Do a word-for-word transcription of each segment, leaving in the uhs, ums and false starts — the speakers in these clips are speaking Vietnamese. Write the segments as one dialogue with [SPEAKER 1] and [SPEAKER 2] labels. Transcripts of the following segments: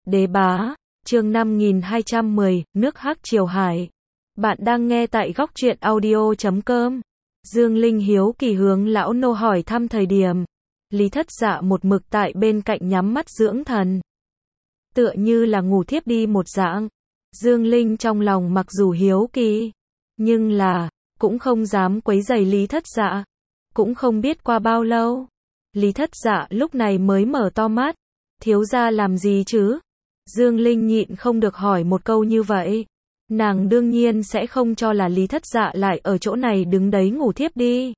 [SPEAKER 1] Đế bá, chương năm nghìn hai trăm mười, nước Hắc Triều Hải. Bạn đang nghe tại góc truyện audio chấm com. Dương Linh hiếu kỳ hướng lão nô hỏi thăm thời điểm. Lý Thất Dạ một mực tại bên cạnh nhắm mắt dưỡng thần. Tựa như là ngủ thiếp đi một dạng. Dương Linh trong lòng mặc dù hiếu kỳ, nhưng là, cũng không dám quấy rầy Lý Thất Dạ. Cũng không biết qua bao lâu. Lý Thất Dạ lúc này mới mở to mắt. Thiếu gia làm gì chứ? Dương Linh nhịn không được hỏi một câu như vậy. Nàng đương nhiên sẽ không cho là Lý Thất Dạ lại ở chỗ này đứng đấy ngủ thiếp đi.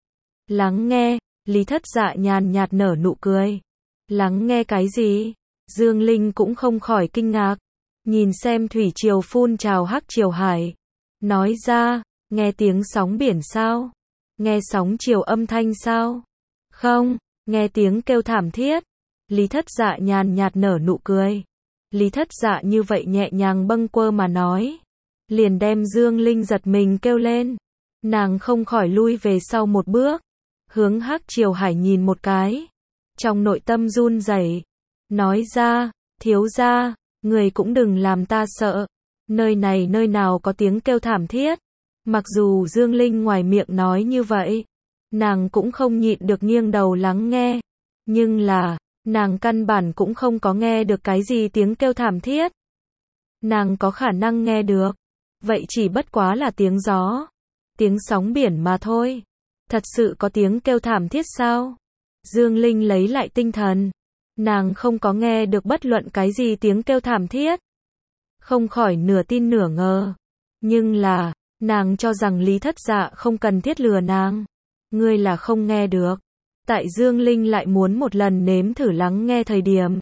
[SPEAKER 1] Lắng nghe, Lý Thất Dạ nhàn nhạt nở nụ cười. Lắng nghe cái gì? Dương Linh cũng không khỏi kinh ngạc. Nhìn xem thủy triều phun trào Hắc Triều Hải. Nói ra, nghe tiếng sóng biển sao? Nghe sóng triều âm thanh sao? Không, nghe tiếng kêu thảm thiết. Lý Thất Dạ nhàn nhạt nở nụ cười. Lý Thất Dạ như vậy nhẹ nhàng bâng quơ mà nói. Liền đem Dương Linh giật mình kêu lên. Nàng không khỏi lui về sau một bước. Hướng Hắc Triều Hải nhìn một cái. Trong nội tâm run rẩy, nói ra, thiếu gia, người cũng đừng làm ta sợ. Nơi này nơi nào có tiếng kêu thảm thiết. Mặc dù Dương Linh ngoài miệng nói như vậy, nàng cũng không nhịn được nghiêng đầu lắng nghe. Nhưng là, nàng căn bản cũng không có nghe được cái gì tiếng kêu thảm thiết. Nàng có khả năng nghe được, vậy chỉ bất quá là tiếng gió, tiếng sóng biển mà thôi. Thật sự có tiếng kêu thảm thiết sao? Dương Linh lấy lại tinh thần. Nàng không có nghe được bất luận cái gì tiếng kêu thảm thiết. Không khỏi nửa tin nửa ngờ. Nhưng là, nàng cho rằng Lý Thất Dạ không cần thiết lừa nàng. Ngươi là không nghe được. Tại Dương Linh lại muốn một lần nếm thử lắng nghe thời điểm.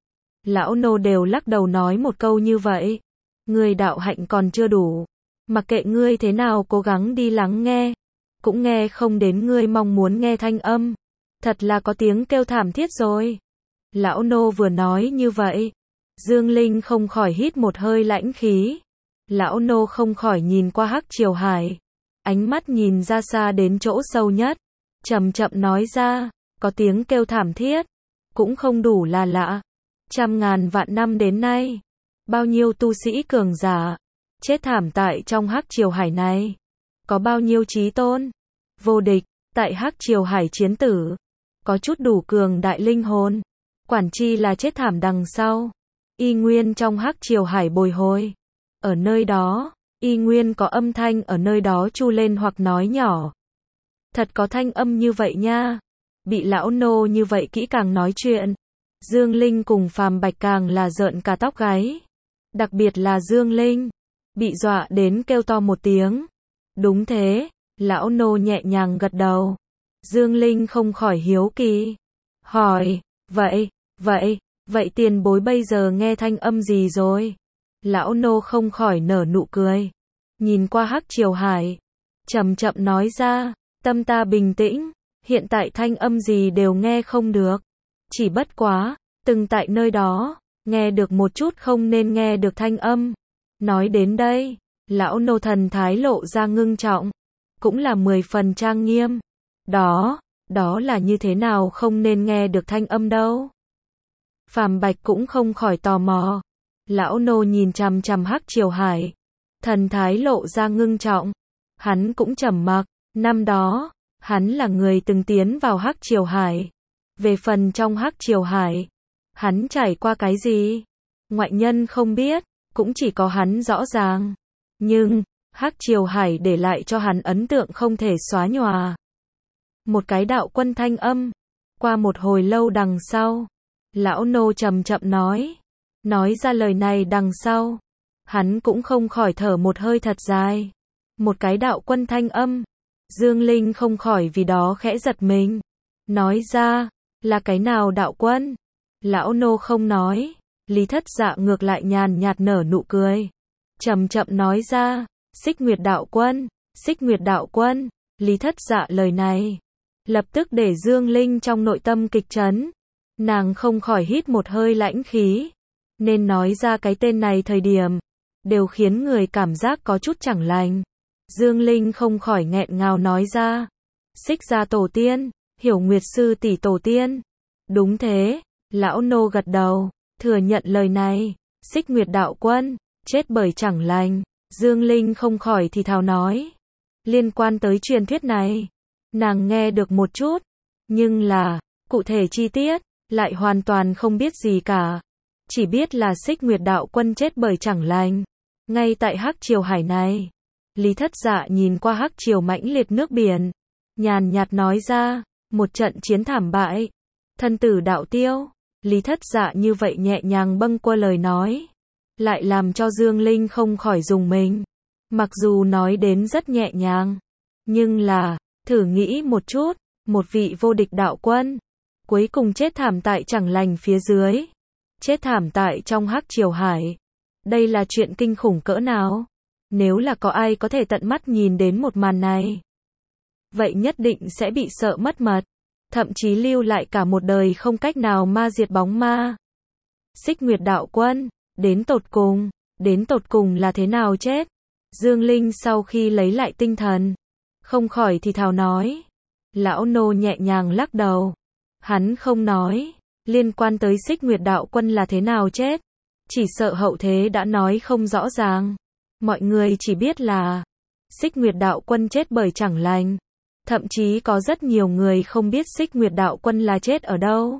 [SPEAKER 1] Lão nô đều lắc đầu nói một câu như vậy. Ngươi đạo hạnh còn chưa đủ. Mặc kệ ngươi thế nào cố gắng đi lắng nghe. Cũng nghe không đến ngươi mong muốn nghe thanh âm. Thật là có tiếng kêu thảm thiết rồi. Lão nô vừa nói như vậy. Dương Linh không khỏi hít một hơi lãnh khí. Lão nô không khỏi nhìn qua Hắc Triều Hải. Ánh mắt nhìn ra xa đến chỗ sâu nhất. Chậm chậm nói ra, có tiếng kêu thảm thiết, cũng không đủ là lạ. Trăm ngàn vạn năm đến nay, bao nhiêu tu sĩ cường giả, chết thảm tại trong Hắc Triều Hải này. Có bao nhiêu chí tôn, vô địch, tại Hắc Triều Hải chiến tử. Có chút đủ cường đại linh hồn, quản chi là chết thảm đằng sau. Y nguyên trong Hắc Triều Hải bồi hồi. Ở nơi đó, y nguyên có âm thanh ở nơi đó chu lên hoặc nói nhỏ. Thật có thanh âm như vậy nha. Bị lão nô như vậy kỹ càng nói chuyện. Dương Linh cùng Phàm Bạch càng là rợn cả tóc gáy. Đặc biệt là Dương Linh. Bị dọa đến kêu to một tiếng. Đúng thế. Lão nô nhẹ nhàng gật đầu. Dương Linh không khỏi hiếu kỳ. Hỏi. Vậy, vậy, vậy tiền bối bây giờ nghe thanh âm gì rồi? Lão nô không khỏi nở nụ cười. Nhìn qua Hắc Triều Hải. Chậm chậm nói ra. Tâm ta bình tĩnh, hiện tại thanh âm gì đều nghe không được. Chỉ bất quá, từng tại nơi đó, nghe được một chút không nên nghe được thanh âm. Nói đến đây, lão nô thần thái lộ ra ngưng trọng, cũng là mười phần trang nghiêm. Đó, đó là như thế nào không nên nghe được thanh âm đâu. Phàm Bạch cũng không khỏi tò mò. Lão nô nhìn chằm chằm Hắc Triều Hải, thần thái lộ ra ngưng trọng. Hắn cũng trầm mặc. Năm đó, hắn là người từng tiến vào Hắc Triều Hải. Về phần trong Hắc Triều Hải, hắn trải qua cái gì? Ngoại nhân không biết, cũng chỉ có hắn rõ ràng. Nhưng, Hắc Triều Hải để lại cho hắn ấn tượng không thể xóa nhòa. Một cái đạo quân thanh âm. Qua một hồi lâu đằng sau, lão nô chậm chậm nói. Nói ra lời này đằng sau, hắn cũng không khỏi thở một hơi thật dài. Một cái đạo quân thanh âm. Dương Linh không khỏi vì đó khẽ giật mình. Nói ra, là cái nào đạo quân? Lão nô không nói. Lý Thất Dạ ngược lại nhàn nhạt nở nụ cười. Chậm chậm nói ra, Xích Nguyệt đạo quân, Xích Nguyệt đạo quân. Lý Thất Dạ lời này, lập tức để Dương Linh trong nội tâm kịch chấn. Nàng không khỏi hít một hơi lãnh khí. Nên nói ra cái tên này thời điểm, đều khiến người cảm giác có chút chẳng lành. Dương Linh không khỏi nghẹn ngào nói ra. Xích gia tổ tiên, Hiểu Nguyệt sư tỷ tổ tiên. Đúng thế, lão nô gật đầu. thừa nhận lời này. Xích Nguyệt đạo quân, chết bởi chẳng lành. Dương Linh không khỏi thì thào nói. Liên quan tới truyền thuyết này, nàng nghe được một chút, nhưng là, cụ thể chi tiết, lại hoàn toàn không biết gì cả. Chỉ biết là Xích Nguyệt đạo quân chết bởi chẳng lành. Ngay tại Hắc Triều Hải này, Lý Thất Dạ nhìn qua hắc triều mãnh liệt nước biển, nhàn nhạt nói ra, một trận chiến thảm bại, thân tử đạo tiêu. Lý Thất Dạ như vậy nhẹ nhàng bâng quơ lời nói, lại làm cho Dương Linh không khỏi rùng mình. Mặc dù nói đến rất nhẹ nhàng, nhưng là, thử nghĩ một chút, một vị vô địch đạo quân, cuối cùng chết thảm tại chẳng lành phía dưới, chết thảm tại trong Hắc Triều Hải. Đây là chuyện kinh khủng cỡ nào? Nếu là có ai có thể tận mắt nhìn đến một màn này, vậy nhất định sẽ bị sợ mất mật, thậm chí lưu lại cả một đời không cách nào ma diệt bóng ma. Xích Nguyệt đạo quân, đến tột cùng, đến tột cùng là thế nào chết? Dương Linh sau khi lấy lại tinh thần, không khỏi thì thào nói. Lão nô nhẹ nhàng lắc đầu. Hắn không nói, liên quan tới Xích Nguyệt đạo quân là thế nào chết. Chỉ sợ hậu thế đã nói không rõ ràng. Mọi người chỉ biết là Xích Nguyệt đạo quân chết bởi chẳng lành. Thậm chí có rất nhiều người không biết Xích Nguyệt đạo quân là chết ở đâu.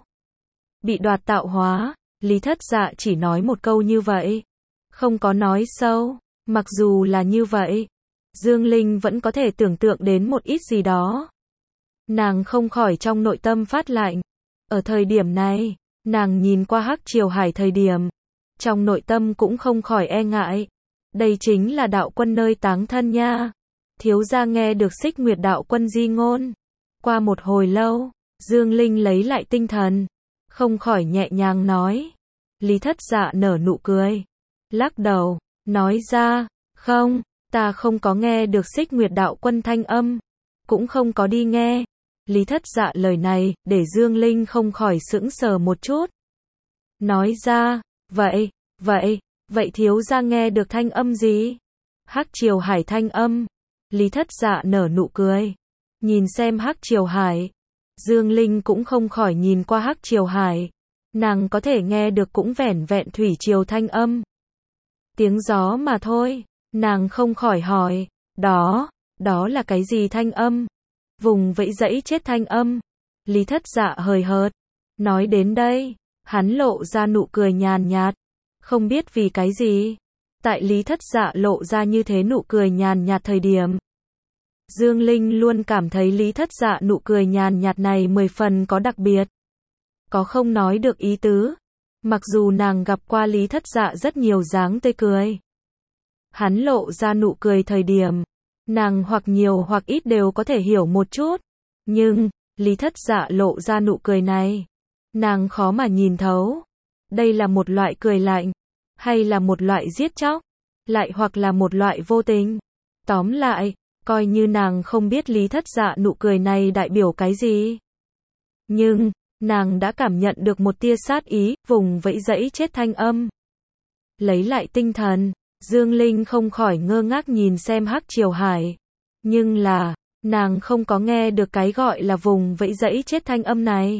[SPEAKER 1] Bị đoạt tạo hóa, Lý Thất Dạ chỉ nói một câu như vậy. Không có nói sâu, mặc dù là như vậy, Dương Linh vẫn có thể tưởng tượng đến một ít gì đó. Nàng không khỏi trong nội tâm phát lạnh. Ở thời điểm này, nàng nhìn qua Hắc Triều Hải thời điểm, trong nội tâm cũng không khỏi e ngại. Đây chính là đạo quân nơi táng thân nha. Thiếu gia nghe được Xích Nguyệt đạo quân di ngôn. Qua một hồi lâu, Dương Linh lấy lại tinh thần, không khỏi nhẹ nhàng nói. Lý Thất Dạ nở nụ cười, lắc đầu, nói ra, không, ta không có nghe được Xích Nguyệt đạo quân thanh âm, cũng không có đi nghe. Lý Thất Dạ lời này, để Dương Linh không khỏi sững sờ một chút. Nói ra, vậy, vậy, vậy thiếu gia nghe được thanh âm gì? Hắc Triều Hải thanh âm. Lý Thất Dạ nở nụ cười, nhìn xem Hắc Triều Hải. Dương Linh cũng không khỏi nhìn qua Hắc Triều Hải. Nàng có thể nghe được cũng vẻn vẹn thủy triều thanh âm. Tiếng gió mà thôi, nàng không khỏi hỏi, đó, đó là cái gì thanh âm? Vùng vẫy dẫy chết thanh âm. Lý Thất Dạ hời hợt, nói đến đây, hắn lộ ra nụ cười nhàn nhạt, không biết vì cái gì. Tại Lý Thất Dạ lộ ra như thế nụ cười nhàn nhạt thời điểm, Dương Linh luôn cảm thấy Lý Thất Dạ nụ cười nhàn nhạt này mười phần có đặc biệt. Có không nói được ý tứ. Mặc dù nàng gặp qua Lý Thất Dạ rất nhiều dáng tươi cười. Hắn lộ ra nụ cười thời điểm, nàng hoặc nhiều hoặc ít đều có thể hiểu một chút. Nhưng, Lý Thất Dạ lộ ra nụ cười này, nàng khó mà nhìn thấu. Đây là một loại cười lạnh, hay là một loại giết chóc, lại hoặc là một loại vô tình. Tóm lại, coi như nàng không biết Lý Thất Dạ nụ cười này đại biểu cái gì. Nhưng, nàng đã cảm nhận được một tia sát ý, vùng vẫy dẫy chết thanh âm. Lấy lại tinh thần, Dương Linh không khỏi ngơ ngác nhìn xem Hắc Triều Hải. Nhưng là, nàng không có nghe được cái gọi là vùng vẫy dẫy chết thanh âm này.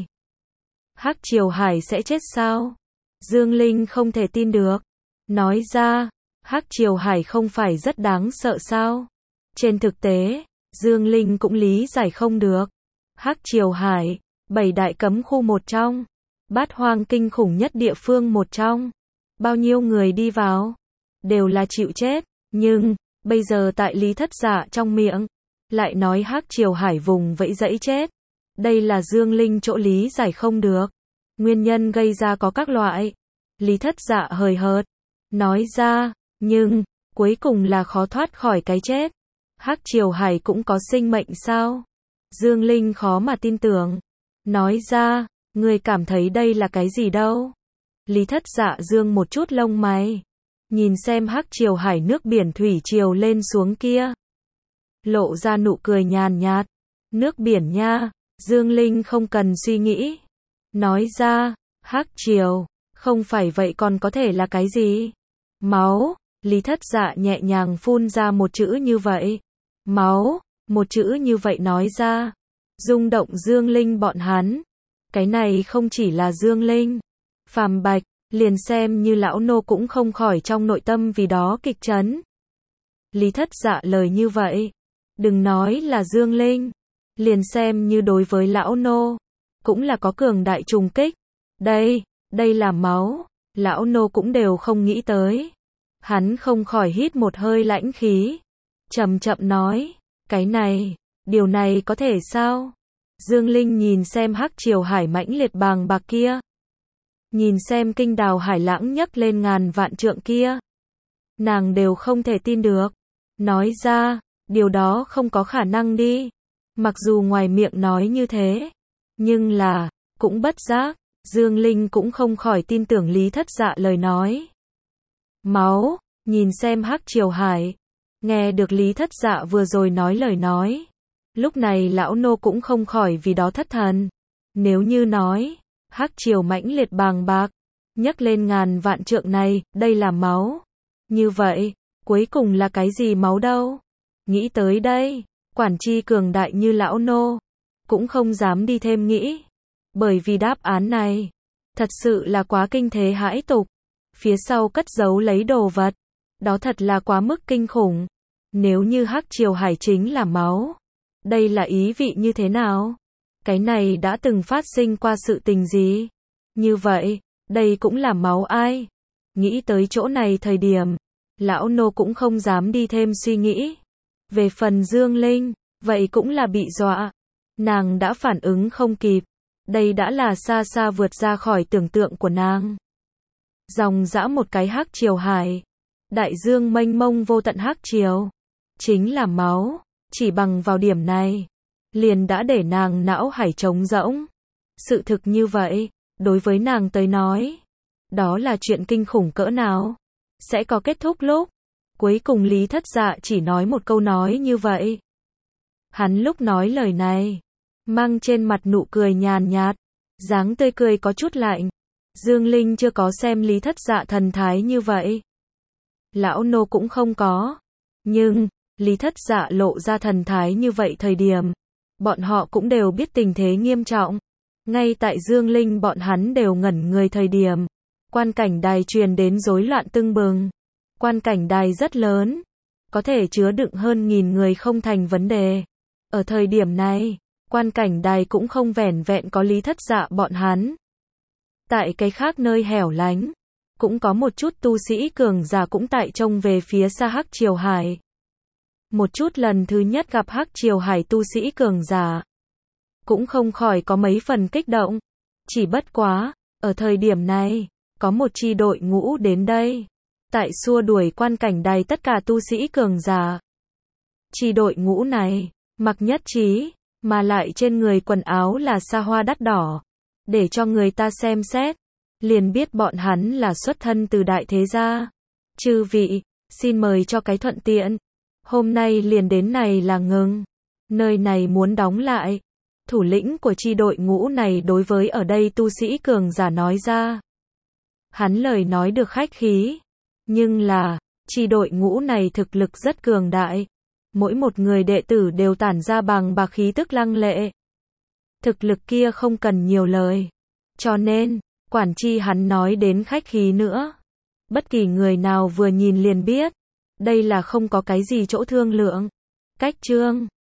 [SPEAKER 1] Hắc Triều Hải sẽ chết sao? Dương Linh không thể tin được. Nói ra, Hắc Triều Hải không phải rất đáng sợ sao? Trên thực tế, Dương Linh cũng lý giải không được. Hắc Triều Hải, bảy đại cấm khu một trong, bát hoang kinh khủng nhất địa phương một trong. Bao nhiêu người đi vào, đều là chịu chết. Nhưng, bây giờ tại Lý Thất Dạ trong miệng, lại nói Hắc Triều Hải vùng vẫy dẫy chết. Đây là Dương Linh chỗ lý giải không được. Nguyên nhân gây ra có các loại. Lý Thất Dạ hời hợt, nói ra, nhưng, cuối cùng là khó thoát khỏi cái chết. Hắc Triều Hải cũng có sinh mệnh sao? Dương Linh khó mà tin tưởng. Nói ra, người cảm thấy đây là cái gì đâu? Lý Thất Dạ dương một chút lông mày, nhìn xem Hắc Triều Hải nước biển thủy triều lên xuống kia, lộ ra nụ cười nhàn nhạt. Nước biển nha. Dương Linh không cần suy nghĩ, nói ra, Hắc Triều, không phải vậy còn có thể là cái gì? Máu. Lý Thất Dạ nhẹ nhàng phun ra một chữ như vậy. Máu. Một chữ như vậy nói ra, rung động Dương Linh bọn hắn. Cái này không chỉ là Dương Linh, Phàm Bạch, liền xem như lão nô cũng không khỏi trong nội tâm vì đó kịch chấn. Lý Thất Dạ lời như vậy, đừng nói là Dương Linh, liền xem như đối với lão nô, cũng là có cường đại trùng kích. Đây, đây là máu, lão nô cũng đều không nghĩ tới. Hắn không khỏi hít một hơi lãnh khí, chậm chậm nói, cái này, điều này có thể sao? Dương Linh nhìn xem hắc triều hải mãnh liệt bàng bạc kia, nhìn xem kinh đào hải lãng nhấc lên ngàn vạn trượng kia, nàng đều không thể tin được, nói ra, điều đó không có khả năng đi. Mặc dù ngoài miệng nói như thế, nhưng là, cũng bất giác, Dương Linh cũng không khỏi tin tưởng Lý Thất Dạ lời nói. Máu, nhìn xem hắc triều hải, nghe được Lý Thất Dạ vừa rồi nói lời nói, lúc này lão nô cũng không khỏi vì đó thất thần. Nếu như nói, hắc triều mãnh liệt bàng bạc, nhấc lên ngàn vạn trượng này, đây là máu. Như vậy, cuối cùng là cái gì máu đâu? Nghĩ tới đây, quản chi cường đại như lão nô, cũng không dám đi thêm nghĩ. Bởi vì đáp án này, thật sự là quá kinh thế hãi tục. Phía sau cất giấu lấy đồ vật, đó thật là quá mức kinh khủng. Nếu như hắc triều hải chính là máu, đây là ý vị như thế nào? Cái này đã từng phát sinh qua sự tình gì? Như vậy, đây cũng là máu ai? Nghĩ tới chỗ này thời điểm, lão nô cũng không dám đi thêm suy nghĩ. Về phần Dương Linh, vậy cũng là bị dọa. Nàng đã phản ứng không kịp. Đây đã là xa xa vượt ra khỏi tưởng tượng của nàng. Dòng dã một cái hắc triều hải, đại dương mênh mông vô tận hắc triều, chính là máu. Chỉ bằng vào điểm này, liền đã để nàng não hải trống rỗng. Sự thực như vậy, đối với nàng tới nói, đó là chuyện kinh khủng cỡ nào? Sẽ có kết thúc lúc. Cuối cùng Lý Thất Dạ chỉ nói một câu nói như vậy. Hắn lúc nói lời này, mang trên mặt nụ cười nhàn nhạt, dáng tươi cười có chút lạnh. Dương Linh chưa có xem Lý Thất Dạ thần thái như vậy. Lão nô cũng không có. Nhưng, Lý Thất Dạ lộ ra thần thái như vậy thời điểm, bọn họ cũng đều biết tình thế nghiêm trọng. Ngay tại Dương Linh bọn hắn đều ngẩn người thời điểm, quan cảnh đài truyền đến rối loạn tưng bừng. Quan cảnh đài rất lớn, có thể chứa đựng hơn nghìn người không thành vấn đề. Ở thời điểm này, quan cảnh đài cũng không vẻn vẹn có Lý Thất Dạ bọn hắn. Tại cái khác nơi hẻo lánh, cũng có một chút tu sĩ cường giả cũng tại trông về phía xa hắc triều hải. Một chút lần thứ nhất gặp hắc triều hải tu sĩ cường giả, cũng không khỏi có mấy phần kích động. Chỉ bất quá, ở thời điểm này, có một chi đội ngũ đến đây, tại xua đuổi quan cảnh đài tất cả tu sĩ cường giả. Chi đội ngũ này, mặc nhất trí, mà lại trên người quần áo là sa hoa đắt đỏ, để cho người ta xem xét, liền biết bọn hắn là xuất thân từ đại thế gia. Chư vị, xin mời cho cái thuận tiện. Hôm nay liền đến này là ngừng. Nơi này muốn đóng lại. Thủ lĩnh của chi đội ngũ này đối với ở đây tu sĩ cường giả nói ra. Hắn lời nói được khách khí. Nhưng là, chi đội ngũ này thực lực rất cường đại. Mỗi một người đệ tử đều tản ra bằng bạc khí tức lăng lệ. Thực lực kia không cần nhiều lời. Cho nên, quản chi hắn nói đến khách khí nữa. Bất kỳ người nào vừa nhìn liền biết. Đây là không có cái gì chỗ thương lượng. Cách chương